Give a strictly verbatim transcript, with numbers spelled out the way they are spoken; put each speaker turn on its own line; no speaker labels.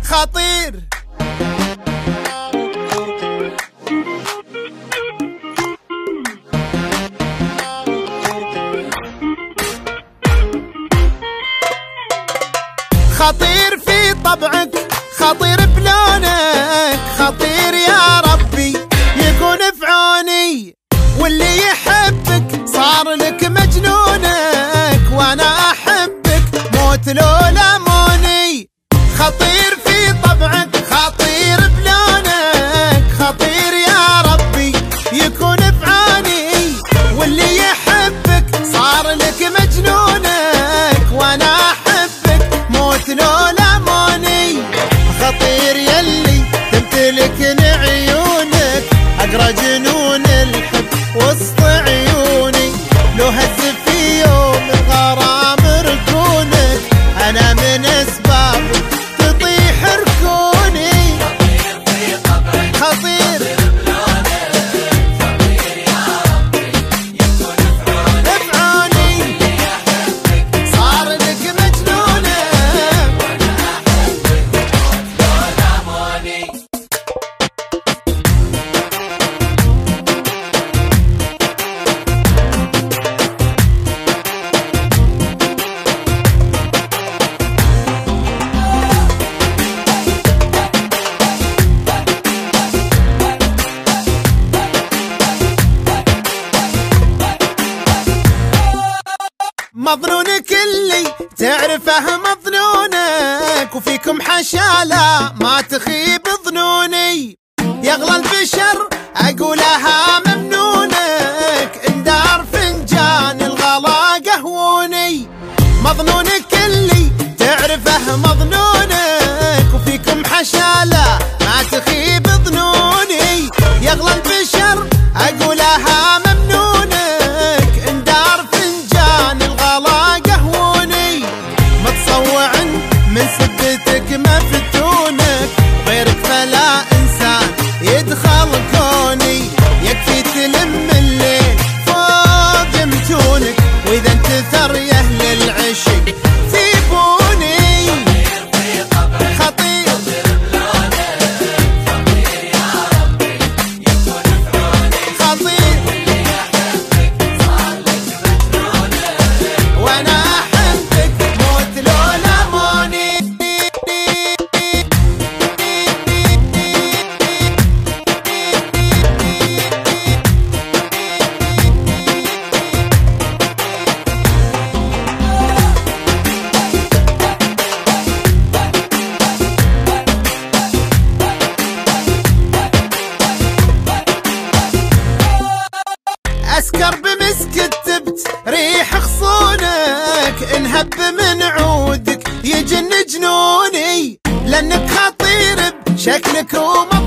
خطير. خطير في طبعك، خطير بلونك، خطير يا ربي يكون في عوني، واللي يحبك صار لك مجنونك، وانا احبك موت لو لموني. خطير في طبعك، خطير بلونك، خطير يا ربي يكون في عوني، واللي يحبك صار لك مجنونك، وانا احبك موت لو لموني. خطير يلي تمتلكن عيونك، اقرا جنون الحب وسط عيوني، لو هز في يوم الغرام ركونك، انا من اسبابك تطيح ركوني.
خطير في طبعك،
خطير
بلونك، خطير يا ربي يكون في عونك،
في عوني،
اللي يحبك
صار لك مجنونك،
وانا احبك موت لو لموني.
مظنونك اللي تعرفه مظنونك، وفيكم حشالة ما تخيب ظنوني، يغلى البشر اقولها ممنونك، اندار فنجان الغلا قهوني. مظنونك اللي تعرفه مظنونك، وفيكم حشالة ما تخيب ظنوني، يغلى البشر اقولها ممنونك، اندار فنجان الغلا قهوني. متصوع من سبتك مفتونك، غيرك فلا انسان يدخل كوني، يكفي تلم الليل فوق متونك، واذا انتثر يا اهل العشق سيبوني.
خطير في طبعك،
خطير
بلونك، خطير يا ربي يكون في عونك،
خطير
اللي يحبك صار لك مجنونك،
وانا احبك موت لو لموني. اسكر بمسك التبت ريح خصونك، انهب من عودك يجن جنوني، لانك خطير بشكلك وما